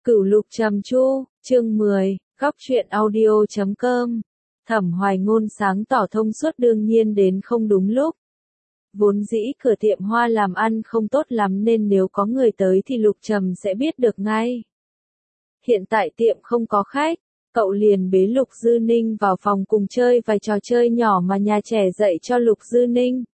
Cửu Lục Trầm Chu, chương 10, góc truyện audio.com. Thẩm Hoài Ngôn sáng tỏ thông suốt đương nhiên đến không đúng lúc. Vốn dĩ cửa tiệm hoa làm ăn không tốt lắm nên nếu có người tới thì Lục Trầm sẽ biết được ngay. Hiện tại tiệm không có khách, cậu liền bế Lục Dư Ninh vào phòng cùng chơi vài trò chơi nhỏ mà nhà trẻ dạy cho Lục Dư Ninh.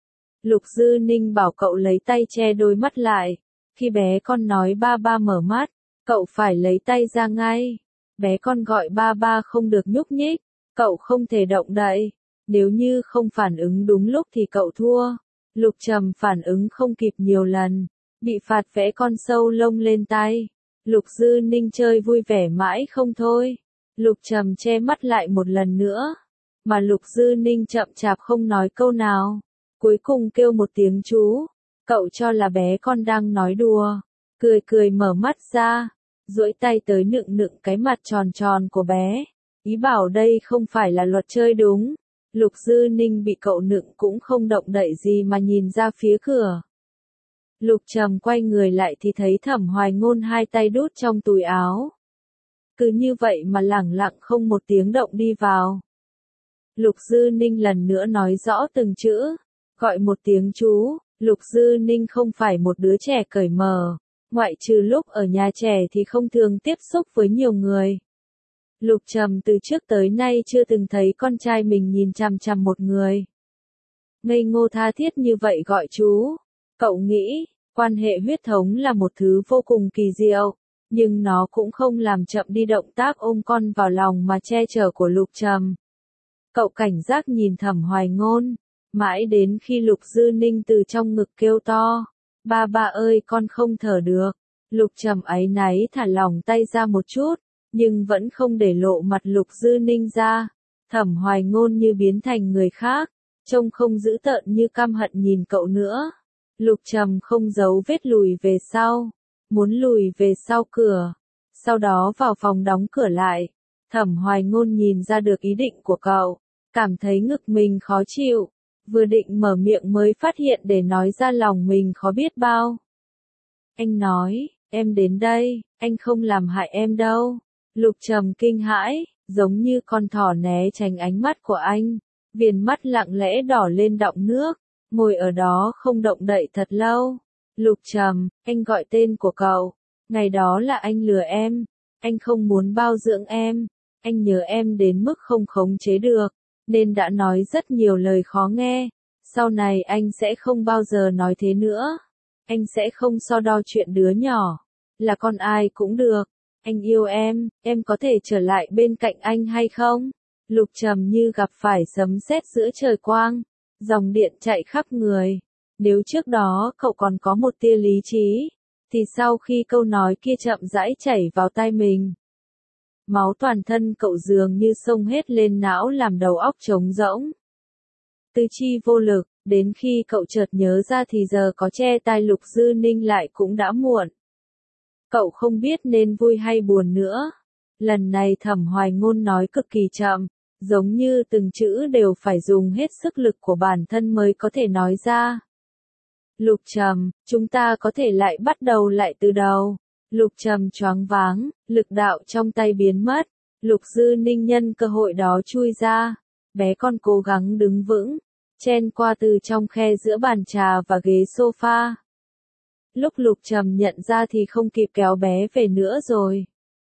Lục Dư Ninh bảo cậu lấy tay che đôi mắt lại. Khi bé con nói ba ba mở mắt, cậu phải lấy tay ra ngay. Bé con gọi ba ba không được nhúc nhích, cậu không thể động đậy. Nếu như không phản ứng đúng lúc thì cậu thua. Lục Trầm phản ứng không kịp nhiều lần, bị phạt vẽ con sâu lông lên tay. Lục Dư Ninh chơi vui vẻ mãi không thôi. Lục Trầm che mắt lại một lần nữa, mà Lục Dư Ninh chậm chạp không nói câu nào. Cuối cùng kêu một tiếng chú, cậu cho là bé con đang nói đùa, cười cười mở mắt ra, duỗi tay tới nựng nựng cái mặt tròn tròn của bé, ý bảo đây không phải là luật chơi đúng. Lục Dư Ninh bị cậu nựng cũng không động đậy gì mà nhìn ra phía cửa. Lục Trầm quay người lại thì thấy Thẩm Hoài Ngôn hai tay đút trong túi áo. Cứ như vậy mà lẳng lặng không một tiếng động đi vào. Lục Dư Ninh lần nữa nói rõ từng chữ, gọi một tiếng chú. Lục Dư Ninh không phải một đứa trẻ cởi mở, ngoại trừ lúc ở nhà trẻ thì không thường tiếp xúc với nhiều người. Lục Trầm từ trước tới nay chưa từng thấy con trai mình nhìn chằm chằm một người ngây ngô tha thiết như vậy gọi chú. Cậu nghĩ, quan hệ huyết thống là một thứ vô cùng kỳ diệu, nhưng nó cũng không làm chậm đi động tác ôm con vào lòng mà che chở của Lục Trầm. Cậu cảnh giác nhìn Thẩm Hoài Ngôn, mãi đến khi Lục Dư Ninh từ trong ngực kêu to, ba ba ơi con không thở được. Lục Trầm áy náy thả lỏng tay ra một chút, nhưng vẫn không để lộ mặt Lục Dư Ninh ra. Thẩm Hoài Ngôn như biến thành người khác, trông không dữ tợn như căm hận nhìn cậu nữa. Lục Trầm không giấu vết lùi về sau, muốn lùi về sau cửa, sau đó vào phòng đóng cửa lại. Thẩm Hoài Ngôn nhìn ra được ý định của cậu, cảm thấy ngực mình khó chịu, vừa định mở miệng mới phát hiện để nói ra lòng mình khó biết bao. Anh nói, em đến đây, anh không làm hại em đâu. Lục Trầm kinh hãi, giống như con thỏ né tránh ánh mắt của anh, viền mắt lặng lẽ đỏ lên đọng nước, ngồi ở đó không động đậy thật lâu. Lục Trầm, anh gọi tên của cậu, ngày đó là anh lừa em, anh không muốn bao dưỡng em, anh nhớ em đến mức không khống chế được, nên đã nói rất nhiều lời khó nghe. Sau này anh sẽ không bao giờ nói thế nữa. Anh sẽ không so đo chuyện đứa nhỏ, là con ai cũng được. Anh yêu em có thể trở lại bên cạnh anh hay không? Lục Trầm như gặp phải sấm sét giữa trời quang, dòng điện chạy khắp người. Nếu trước đó cậu còn có một tia lý trí, thì sau khi câu nói kia chậm rãi chảy vào tai mình, máu toàn thân cậu dường như xông hết lên não làm đầu óc trống rỗng. Tư chi vô lực, đến khi cậu chợt nhớ ra thì giờ có che tai Lục Dư Ninh lại cũng đã muộn. Cậu không biết nên vui hay buồn nữa. Lần này Thẩm Hoài Ngôn nói cực kỳ chậm, giống như từng chữ đều phải dùng hết sức lực của bản thân mới có thể nói ra. Lục Trầm, chúng ta có thể lại bắt đầu lại từ đầu. Lục Trầm choáng váng, lực đạo trong tay biến mất. Lục Dư Ninh nhân cơ hội đó chui ra. Bé con cố gắng đứng vững, chen qua từ trong khe giữa bàn trà và ghế sofa. Lúc Lục Trầm nhận ra thì không kịp kéo bé về nữa rồi.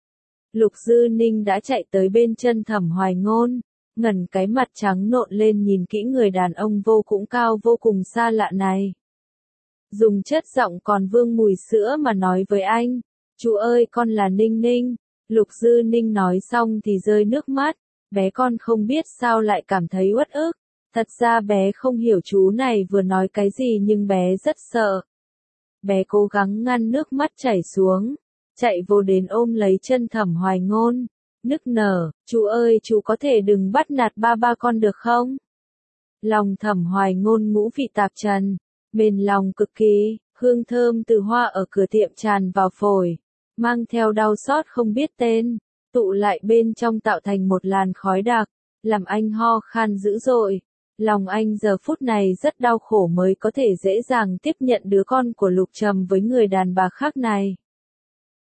Lục Dư Ninh đã chạy tới bên chân Thẩm Hoài Ngôn, ngẩng cái mặt trắng nộn lên nhìn kỹ người đàn ông vô cùng cao vô cùng xa lạ này. Dùng chất giọng còn vương mùi sữa mà nói với anh, chú ơi con là Ninh Ninh. Lục Dư Ninh nói xong thì rơi nước mắt, bé con không biết sao lại cảm thấy uất ức. Thật ra bé không hiểu chú này vừa nói cái gì nhưng bé rất sợ. Bé cố gắng ngăn nước mắt chảy xuống, chạy vô đến ôm lấy chân Thẩm Hoài Ngôn, nức nở, chú ơi chú có thể đừng bắt nạt ba ba con được không? Lòng Thẩm Hoài Ngôn ngũ vị tạp trần, mềm lòng cực kỳ, hương thơm từ hoa ở cửa tiệm tràn vào phổi, mang theo đau xót không biết tên, tụ lại bên trong tạo thành một làn khói đặc, làm anh ho khan dữ dội. Lòng anh giờ phút này rất đau khổ mới có thể dễ dàng tiếp nhận đứa con của Lục Trầm với người đàn bà khác này.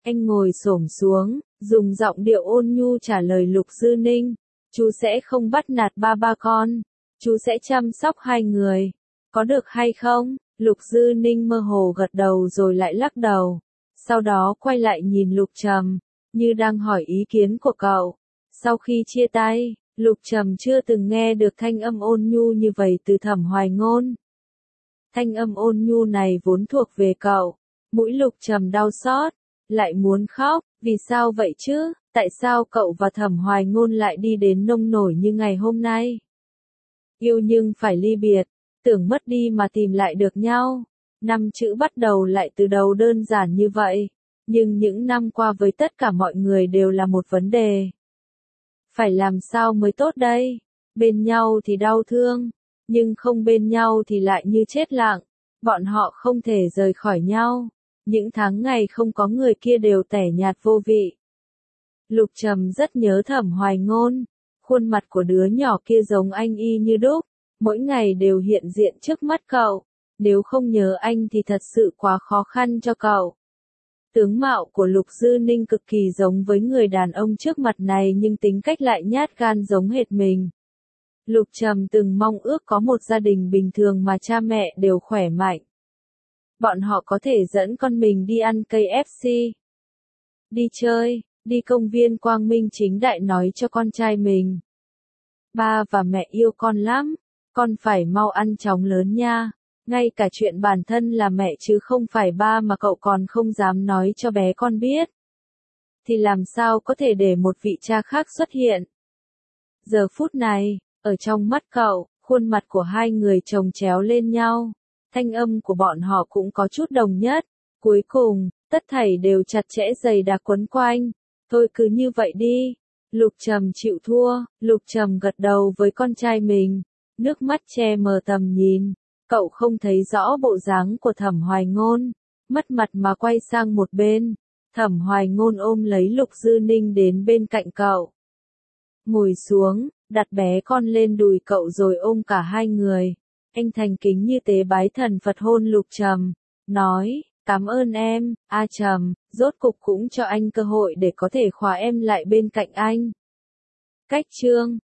Anh ngồi xổm xuống, dùng giọng điệu ôn nhu trả lời Lục Dư Ninh. Chú sẽ không bắt nạt ba con. Chú sẽ chăm sóc hai người. Có được hay không? Lục Dư Ninh mơ hồ gật đầu rồi lại lắc đầu. Sau đó quay lại nhìn Lục Trầm, như đang hỏi ý kiến của cậu. Sau khi chia tay, Lục Trầm chưa từng nghe được thanh âm ôn nhu như vậy từ Thẩm Hoài Ngôn. Thanh âm ôn nhu này vốn thuộc về cậu. Mũi Lục Trầm đau xót, lại muốn khóc. Vì sao vậy chứ? Tại sao cậu và Thẩm Hoài Ngôn lại đi đến nông nổi như ngày hôm nay? Yêu nhưng phải ly biệt, tưởng mất đi mà tìm lại được nhau. 5 chữ bắt đầu lại từ đầu đơn giản như vậy, nhưng những năm qua với tất cả mọi người đều là một vấn đề. Phải làm sao mới tốt đây? Bên nhau thì đau thương, nhưng không bên nhau thì lại như chết lặng. Bọn họ không thể rời khỏi nhau. Những tháng ngày không có người kia đều tẻ nhạt vô vị. Lục Trầm rất nhớ Thẩm Hoài Ngôn. Khuôn mặt của đứa nhỏ kia giống anh y như đúc, mỗi ngày đều hiện diện trước mắt cậu. Nếu không nhớ anh thì thật sự quá khó khăn cho cậu. Tướng mạo của Lục Dư Ninh cực kỳ giống với người đàn ông trước mặt này nhưng tính cách lại nhát gan giống hệt mình. Lục Trầm từng mong ước có một gia đình bình thường mà cha mẹ đều khỏe mạnh. Bọn họ có thể dẫn con mình đi ăn KFC, đi chơi, đi công viên quang minh chính đại nói cho con trai mình. Ba và mẹ yêu con lắm, con phải mau ăn chóng lớn nha. Ngay cả chuyện bản thân là mẹ chứ không phải ba mà cậu còn không dám nói cho bé con biết. Thì làm sao có thể để một vị cha khác xuất hiện? Giờ phút này, ở trong mắt cậu, khuôn mặt của hai người chồng chéo lên nhau. Thanh âm của bọn họ cũng có chút đồng nhất. Cuối cùng, tất thảy đều chặt chẽ dày đặc quấn quanh. Thôi cứ như vậy đi. Lục Trầm chịu thua. Lục Trầm gật đầu với con trai mình. Nước mắt che mờ tầm nhìn. Cậu không thấy rõ bộ dáng của Thẩm Hoài Ngôn. Mất mặt mà quay sang một bên. Thẩm Hoài Ngôn ôm lấy Lục Dư Ninh đến bên cạnh cậu. Ngồi xuống, đặt bé con lên đùi cậu rồi ôm cả hai người. Anh thành kính như tế bái thần Phật hôn Lục Trầm. Nói, cảm ơn em, A Trầm, rốt cục cũng cho anh cơ hội để có thể khóa em lại bên cạnh anh. Cách chương